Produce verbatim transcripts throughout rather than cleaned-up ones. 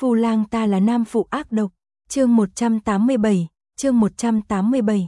Phu lang ta là nam phụ ác độc. Chương một trăm tám mươi bảy, chương một trăm tám mươi bảy.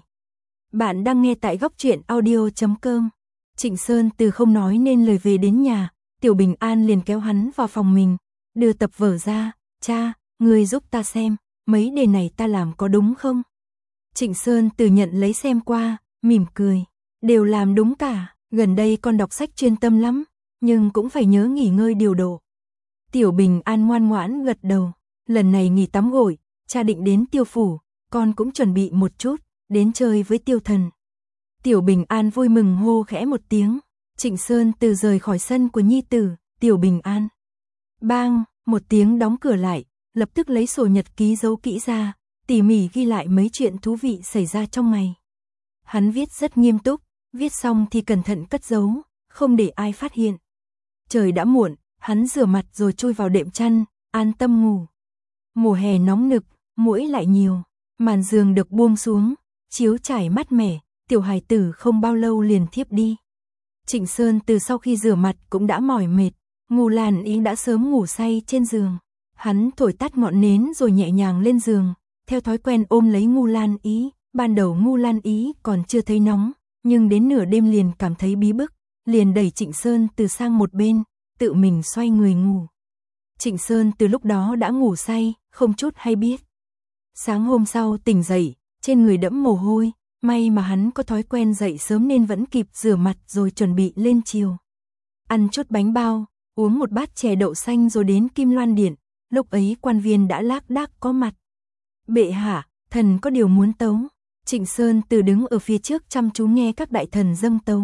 Bạn đang nghe tại góc truyện audio chấm com. Trịnh Sơn Từ không nói nên lời về đến nhà, Tiểu Bình An liền kéo hắn vào phòng mình, đưa tập vở ra, "Cha, người giúp ta xem, mấy đề này ta làm có đúng không?" Trịnh Sơn Từ nhận lấy xem qua, mỉm cười, "Đều làm đúng cả, gần đây con đọc sách chuyên tâm lắm, nhưng cũng phải nhớ nghỉ ngơi điều độ." Tiểu Bình An ngoan ngoãn gật đầu, "Lần này nghỉ tắm gội, cha định đến Tiêu phủ, con cũng chuẩn bị một chút, đến chơi với Tiêu thần." Tiểu Bình An vui mừng hô khẽ một tiếng. Trịnh Sơn Từ rời khỏi sân của nhi tử, "Tiểu Bình An." Bang, một tiếng đóng cửa lại, lập tức lấy sổ nhật ký giấu kỹ ra, tỉ mỉ ghi lại mấy chuyện thú vị xảy ra trong ngày. Hắn viết rất nghiêm túc, viết xong thì cẩn thận cất giấu, không để ai phát hiện. Trời đã muộn, hắn rửa mặt rồi chui vào đệm chăn, an tâm ngủ. Mùa hè nóng nực, muỗi lại nhiều, màn giường được buông xuống, chiếu trải mát mẻ, tiểu hài tử không bao lâu liền thiếp đi. Trịnh Sơn Từ sau khi rửa mặt cũng đã mỏi mệt, Ngô Lan Ý đã sớm ngủ say trên giường. Hắn thổi tắt ngọn nến rồi nhẹ nhàng lên giường, theo thói quen ôm lấy Ngô Lan Ý. Ban đầu Ngô Lan Ý còn chưa thấy nóng, nhưng đến nửa đêm liền cảm thấy bí bức, liền đẩy Trịnh Sơn Từ sang một bên, tự mình xoay người ngủ. Trịnh Sơn Từ lúc đó đã ngủ say, không chút hay biết. Sáng hôm sau tỉnh dậy, trên người đẫm mồ hôi, may mà hắn có thói quen dậy sớm nên vẫn kịp rửa mặt rồi chuẩn bị lên chiều. Ăn chút bánh bao, uống một bát chè đậu xanh rồi đến Kim Loan Điện, lúc ấy quan viên đã lác đác có mặt. "Bệ hạ, thần có điều muốn tấu." Trịnh Sơn Từ đứng ở phía trước chăm chú nghe các đại thần dâng tấu.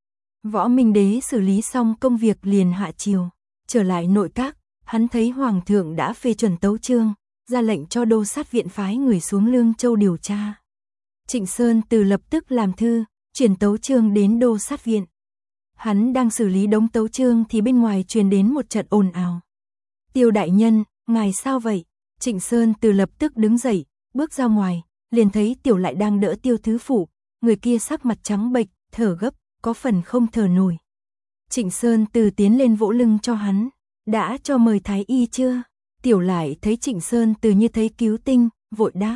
Võ Minh Đế xử lý xong công việc liền hạ triều, trở lại nội các, hắn thấy hoàng thượng đã phê chuẩn tấu chương, ra lệnh cho đô sát viện phái người xuống Lương Châu điều tra. Trịnh Sơn Từ lập tức làm thư, chuyển tấu chương đến đô sát viện. Hắn đang xử lý đống tấu chương thì bên ngoài truyền đến một trận ồn ào. "Tiêu đại nhân, ngài sao vậy?" Trịnh Sơn Từ lập tức đứng dậy, bước ra ngoài, liền thấy Tiểu Lại đang đỡ Tiêu thứ phụ, người kia sắc mặt trắng bệch, thở gấp, có phần không thở nổi. Trịnh Sơn Từ tiến lên vỗ lưng cho hắn, "Đã cho mời thái y chưa?" Tiểu Lại thấy Trịnh Sơn Từ như thấy cứu tinh, vội đáp,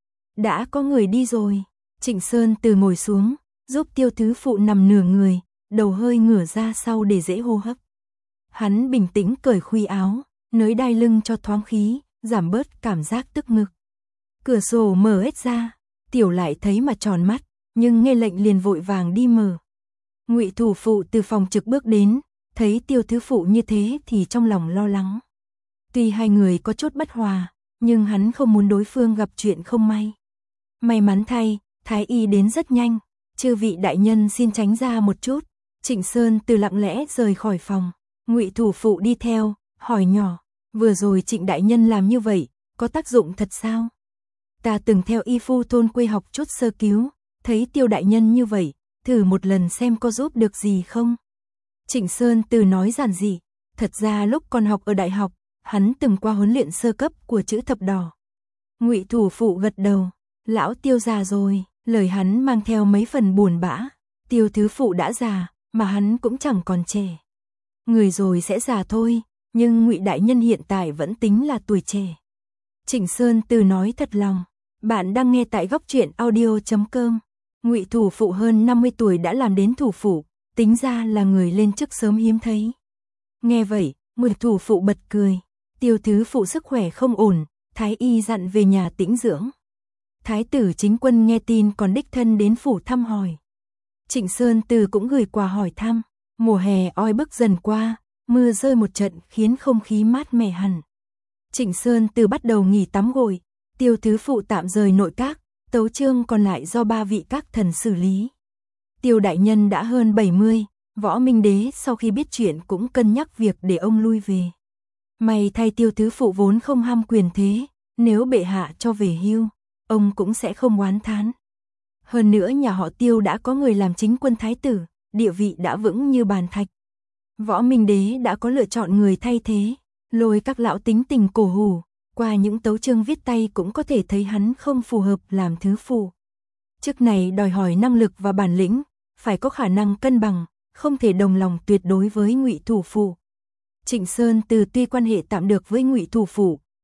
"Đã có người đi rồi." Trịnh Sơn Từ ngồi xuống, giúp Tiêu thứ phụ nằm nửa người, đầu hơi ngửa ra sau để dễ hô hấp. Hắn bình tĩnh cởi khuy áo, nới đai lưng cho thoáng khí, giảm bớt cảm giác tức ngực. Cửa sổ mở hết ra, Tiểu Lại thấy mà tròn mắt, nhưng nghe lệnh liền vội vàng đi mở. Ngụy thủ phụ từ phòng trực bước đến, thấy Tiêu thứ phụ như thế thì trong lòng lo lắng. Tuy hai người có chút bất hòa, nhưng hắn không muốn đối phương gặp chuyện không may. May mắn thay, thái y đến rất nhanh, "Chư vị đại nhân xin tránh ra một chút." Trịnh Sơn Từ lặng lẽ rời khỏi phòng, Ngụy thủ phụ đi theo, hỏi nhỏ, "Vừa rồi Trịnh đại nhân làm như vậy, có tác dụng thật sao?" "Ta từng theo y phu thôn quê học chút sơ cứu, thấy Tiêu đại nhân như vậy, thử một lần xem có giúp được gì không." Trịnh Sơn Từ nói giản dị, thật ra lúc còn học ở đại học, hắn từng qua huấn luyện sơ cấp của chữ thập đỏ. Ngụy thủ phụ gật đầu, "Lão Tiêu già rồi." Lời hắn mang theo mấy phần buồn bã. Tiêu thứ phụ đã già, mà hắn cũng chẳng còn trẻ. Người rồi sẽ già thôi, nhưng Ngụy đại nhân hiện tại vẫn tính là tuổi trẻ. Trịnh Sơn Từ nói thật lòng. Bạn đang nghe tại góc truyện audio chấm com. Ngụy thủ phụ hơn năm mươi tuổi đã làm đến thủ phụ, tính ra là người lên chức sớm hiếm thấy. Nghe vậy, Ngụy thủ phụ bật cười. Tiêu thứ phụ sức khỏe không ổn, thái y dặn về nhà tĩnh dưỡng. Thái tử Chính Quân nghe tin còn đích thân đến phủ thăm hỏi. Trịnh Sơn Từ cũng gửi quà hỏi thăm. Mùa hè oi bức dần qua, mưa rơi một trận khiến không khí mát mẻ hẳn. Trịnh Sơn Từ bắt đầu nghỉ tắm gội, Tiêu thứ phụ tạm rời nội các, tấu chương còn lại do ba vị các thần xử lý. Tiêu đại nhân đã hơn bảy mươi, Võ Minh Đế sau khi biết chuyện cũng cân nhắc việc để ông lui về. May thay Tiêu thứ phụ vốn không ham quyền thế, nếu bệ hạ cho về hưu, ông cũng sẽ không oán thán. Hơn nữa nhà họ Tiêu đã có người làm chính quân thái tử, địa vị đã vững như bàn thạch. Võ Minh Đế đã có lựa chọn người thay thế, Lôi các lão tính tình cổ hủ, qua những tấu chương viết tay cũng có thể thấy hắn không phù hợp làm thứ phụ. Chức này đòi hỏi năng lực và bản lĩnh, phải có khả năng cân bằng, không thể đồng lòng tuyệt đối với Ngụy thủ phụ. Trịnh Sơn Từ tuy quan hệ tạm được với Ngụy thủ phụ,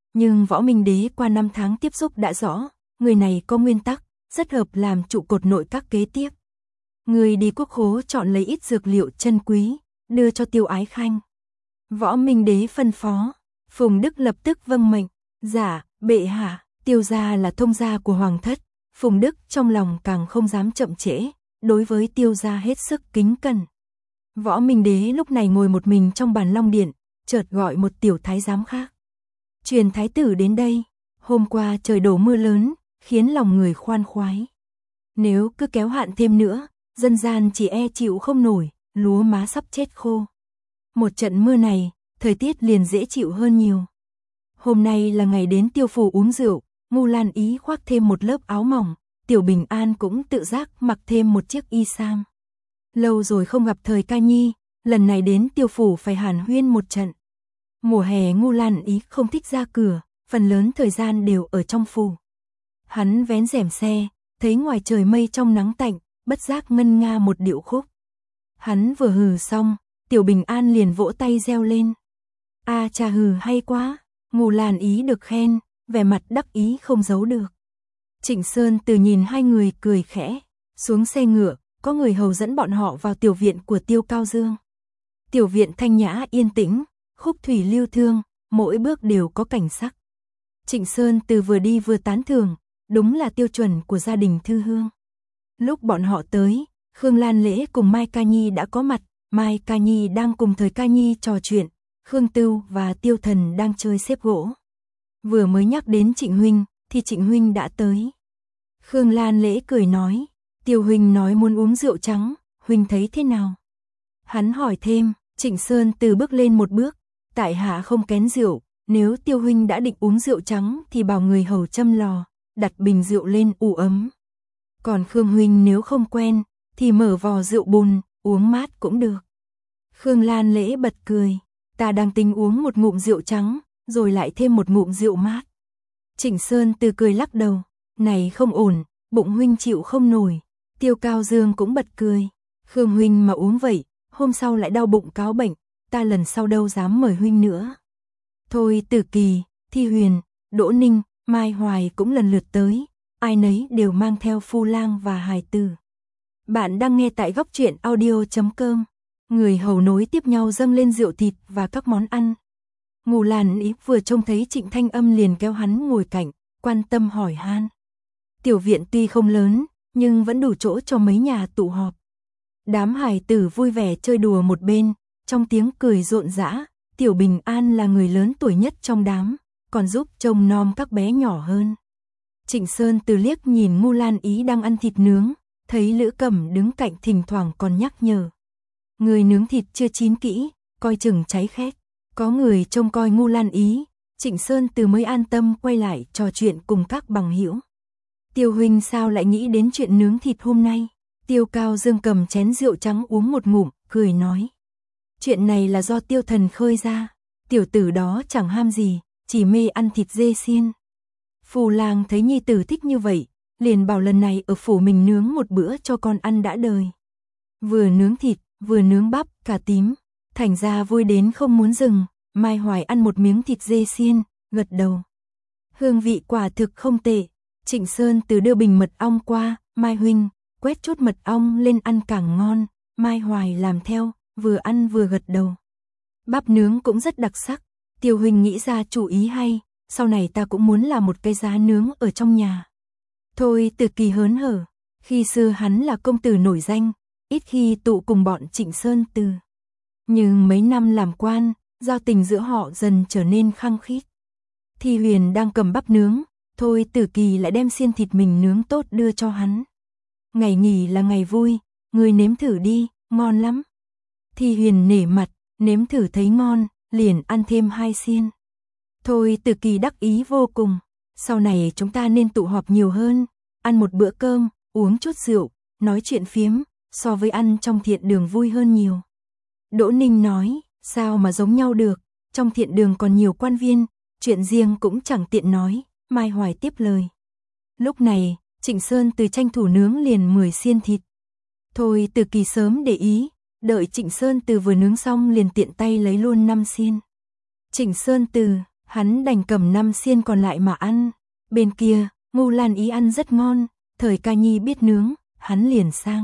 Nhưng Võ Minh Đế qua năm tháng tiếp xúc đã rõ, người này có nguyên tắc, rất hợp làm trụ cột nội các kế tiếp. Người đi quốc khố chọn lấy ít dược liệu chân quý, đưa cho Tiêu Ái Khanh. Võ Minh Đế phân phó, Phùng Đức lập tức vâng mệnh, dạ, bệ hạ. Tiêu gia là thông gia của hoàng thất, Phùng Đức trong lòng càng không dám chậm trễ, đối với Tiêu gia hết sức kính cẩn. Võ Minh Đế lúc này ngồi một mình trong bàn long điện, chợt gọi một tiểu thái giám khác. Truyền thái tử đến đây, hôm qua trời đổ mưa lớn, khiến lòng người khoan khoái. Nếu cứ kéo hạn thêm nữa, dân gian chỉ e chịu không nổi, lúa má sắp chết khô. Một trận mưa này, thời tiết liền dễ chịu hơn nhiều. Hôm nay là ngày đến Tiêu phủ uống rượu, Ngu Lan Ý khoác thêm một lớp áo mỏng, Tiểu Bình An cũng tự giác mặc thêm một chiếc y sam. Lâu rồi không gặp Thời Ca Nhi, lần này đến Tiêu phủ phải hàn huyên một trận. Mùa hè Ngu Lan Ý không thích ra cửa, phần lớn thời gian đều ở trong phủ. Hắn vén rèm xe, thấy ngoài trời mây trong nắng tạnh, bất giác ngân nga một điệu khúc. Hắn vừa hừ xong, Tiểu Bình An liền vỗ tay reo lên. A cha hừ hay quá, Ngu Lan Ý được khen, vẻ mặt đắc ý không giấu được. Trịnh Sơn Từ nhìn hai người cười khẽ, xuống xe ngựa, có người hầu dẫn bọn họ vào tiểu viện của Tiêu Cao Dương. Tiểu viện thanh nhã yên tĩnh, khúc thủy lưu thương, mỗi bước đều có cảnh sắc. Trịnh Sơn Từ vừa đi vừa tán thưởng, đúng là tiêu chuẩn của gia đình Thư Hương. Lúc bọn họ tới, Khương Lan Lễ cùng Mai Ca Nhi đã có mặt, Mai Ca Nhi đang cùng Thời Ca Nhi trò chuyện, Khương Tưu và Tiêu Thần đang chơi xếp gỗ. Vừa mới nhắc đến Trịnh huynh, thì Trịnh huynh đã tới. Khương Lan Lễ cười nói, Tiêu huynh nói muốn uống rượu trắng, huynh thấy thế nào? Hắn hỏi thêm, Trịnh Sơn Từ bước lên một bước, tại hạ không kén rượu, nếu Tiêu huynh đã định uống rượu trắng thì bảo người hầu châm lò, đặt bình rượu lên ủ ấm. Còn Khương huynh nếu không quen, thì mở vò rượu bùn, uống mát cũng được. Khương Lan Lễ bật cười, ta đang tính uống một ngụm rượu trắng, rồi lại thêm một ngụm rượu mát. Trịnh Sơn Từ cười lắc đầu, này không ổn, bụng huynh chịu không nổi. Tiêu Cao Dương cũng bật cười, Khương huynh mà uống vậy, hôm sau lại đau bụng cáo bệnh, ta lần sau đâu dám mời huynh nữa. Thôi Tử Kỳ, Thi Huyền, Đỗ Ninh, Mai Hoài cũng lần lượt tới, ai nấy đều mang theo phu lang và hài tử. Bạn đang nghe tại góc truyện audio chấm com. Người hầu nối tiếp nhau dâng lên rượu thịt và các món ăn. Ngu Lan Ý vừa trông thấy Trịnh Thanh Âm liền kéo hắn ngồi cạnh, quan tâm hỏi han. Tiểu viện tuy không lớn, nhưng vẫn đủ chỗ cho mấy nhà tụ họp. Đám hài tử vui vẻ chơi đùa một bên, trong tiếng cười rộn rã, Tiểu Bình An là người lớn tuổi nhất trong đám, còn giúp trông nom các bé nhỏ hơn. Trịnh Sơn Từ liếc nhìn Ngu Lan Ý đang ăn thịt nướng, thấy Lữ Cẩm đứng cạnh thỉnh thoảng còn nhắc nhở. Người nướng thịt chưa chín kỹ, coi chừng cháy khét. Có người trông coi Ngu Lan Ý, Trịnh Sơn Từ mới an tâm quay lại trò chuyện cùng các bằng hữu. Tiêu huynh sao lại nghĩ đến chuyện nướng thịt hôm nay? Tiêu Cao Dương cầm chén rượu trắng uống một ngụm, cười nói. Chuyện này là do Tiêu Thần khơi ra, tiểu tử đó chẳng ham gì, chỉ mê ăn thịt dê xiên. Phù lang thấy nhi tử thích như vậy, liền bảo lần này ở phủ mình nướng một bữa cho con ăn đã đời. Vừa nướng thịt, vừa nướng bắp, cà tím, thành ra vui đến không muốn dừng. Mai Hoài ăn một miếng thịt dê xiên, gật đầu. Hương vị quả thực không tệ. Trịnh Sơn Từ đưa bình mật ong qua, Mai huynh, quét chút mật ong lên ăn càng ngon. Mai Hoài làm theo, vừa ăn vừa gật đầu. Bắp nướng cũng rất đặc sắc, Tiêu huynh nghĩ ra chủ ý hay, sau này ta cũng muốn làm một cái giá nướng ở trong nhà. Thôi Từ Kỳ hớn hở, khi xưa hắn là công tử nổi danh, ít khi tụ cùng bọn Trịnh Sơn Từ. Nhưng mấy năm làm quan, giao tình giữa họ dần trở nên khăng khít. Thi Huyền đang cầm bắp nướng, thôi Tử Kỳ lại đem xiên thịt mình nướng tốt đưa cho hắn. Ngày nghỉ là ngày vui, ngươi nếm thử đi, ngon lắm. Thi Huyền nể mặt, nếm thử thấy ngon, liền ăn thêm hai xiên. Thôi Tử Kỳ đắc ý vô cùng, sau này chúng ta nên tụ họp nhiều hơn, ăn một bữa cơm, uống chút rượu, nói chuyện phiếm, so với ăn trong thiện đường vui hơn nhiều. Đỗ Ninh nói, sao mà giống nhau được, trong thiện đường còn nhiều quan viên, chuyện riêng cũng chẳng tiện nói. Mai Hoài tiếp lời. Lúc này, Trịnh Sơn Từ tranh thủ nướng liền mười xiên thịt. Thôi Tử Kỳ sớm để ý, đợi Trịnh Sơn Từ vừa nướng xong liền tiện tay lấy luôn năm xiên. Trịnh Sơn Từ, Hắn đành cầm năm xiên còn lại mà ăn. Bên kia, Ngưu Lan Ý ăn rất ngon, thời Ca Nhi biết nướng, hắn liền sang.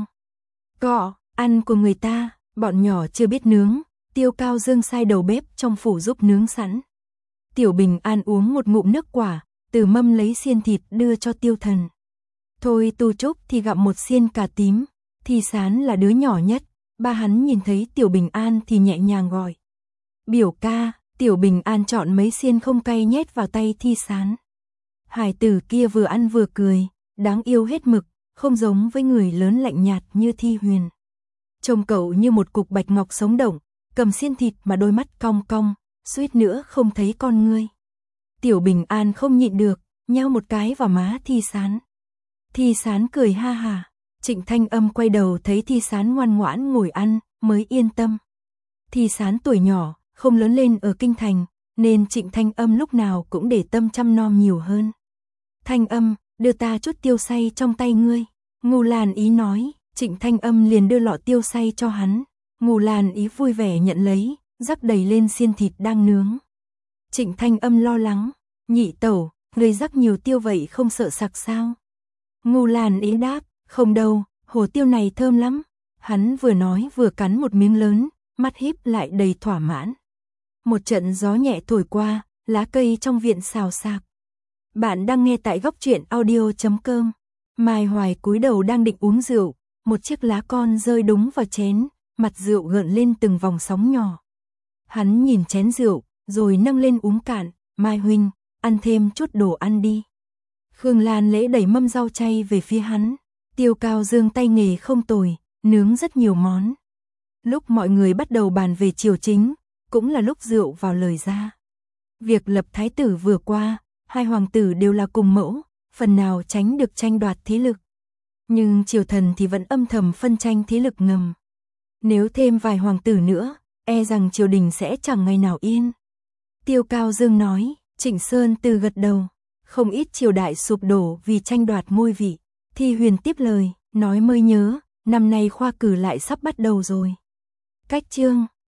Cọ, ăn của người ta, bọn nhỏ chưa biết nướng, Tiêu Cao Dương sai đầu bếp trong phủ giúp nướng sẵn. Tiểu Bình An uống một ngụm nước quả, từ mâm lấy xiên thịt đưa cho Tiêu Thần. Thôi Tu Trúc thì gặm một xiên cà tím, Thi Sán là đứa nhỏ nhất, ba hắn nhìn thấy Tiểu Bình An thì nhẹ nhàng gọi. Biểu ca, Tiểu Bình An chọn mấy xiên không cay nhét vào tay Thi Sán. Hải tử kia vừa ăn vừa cười, đáng yêu hết mực, không giống với người lớn lạnh nhạt như Thi Huyền. Trông cậu như một cục bạch ngọc sống động, cầm xiên thịt mà đôi mắt cong cong, suýt nữa không thấy con ngươi. Tiểu Bình An không nhịn được, nhao một cái vào má Thi Sán. Thi Sán cười ha hà, Trịnh Thanh Âm quay đầu thấy Thi Sán ngoan ngoãn ngồi ăn, mới yên tâm. Thi Sán tuổi nhỏ, không lớn lên ở kinh thành, nên Trịnh Thanh Âm lúc nào cũng để tâm chăm nom nhiều hơn. Thanh Âm, đưa ta chút tiêu xay trong tay ngươi. Ngưu Lan Ý nói, Trịnh Thanh Âm liền đưa lọ tiêu xay cho hắn. Ngưu Lan Ý vui vẻ nhận lấy, rắc đầy lên xiên thịt đang nướng. Trịnh Thanh Âm lo lắng, nhị tẩu, ngươi rắc nhiều tiêu vậy không sợ sặc sao? Ngưu Lan Ý đáp, không đâu, hồ tiêu này thơm lắm. Hắn vừa nói vừa cắn một miếng lớn, mắt híp lại đầy thỏa mãn. Một trận gió nhẹ thổi qua, lá cây trong viện xào xạc. Bạn đang nghe tại góc truyện audio chấm com. Mai Hoài cúi đầu đang định uống rượu, một chiếc lá con rơi đúng vào chén, mặt rượu gợn lên từng vòng sóng nhỏ. Hắn nhìn chén rượu, rồi nâng lên uống cạn, Mai huynh, ăn thêm chút đồ ăn đi. Khương Lan Lễ đẩy mâm rau chay về phía hắn, Tiêu Cao Dương tay nghề không tồi, nướng rất nhiều món. Lúc mọi người bắt đầu bàn về triều chính, cũng là lúc rượu vào lời ra. Việc lập thái tử vừa qua, hai hoàng tử đều là cùng mẫu, phần nào tránh được tranh đoạt thế lực. Nhưng triều thần thì vẫn âm thầm phân tranh thế lực ngầm. Nếu thêm vài hoàng tử nữa, e rằng triều đình sẽ chẳng ngày nào yên. Tiêu Cao Dương nói, Trịnh Sơn Từ gật đầu, không ít triều đại sụp đổ vì tranh đoạt ngôi vị. Thi Huyền tiếp lời, nói mới nhớ, năm nay khoa cử lại sắp bắt đầu rồi. Cách chương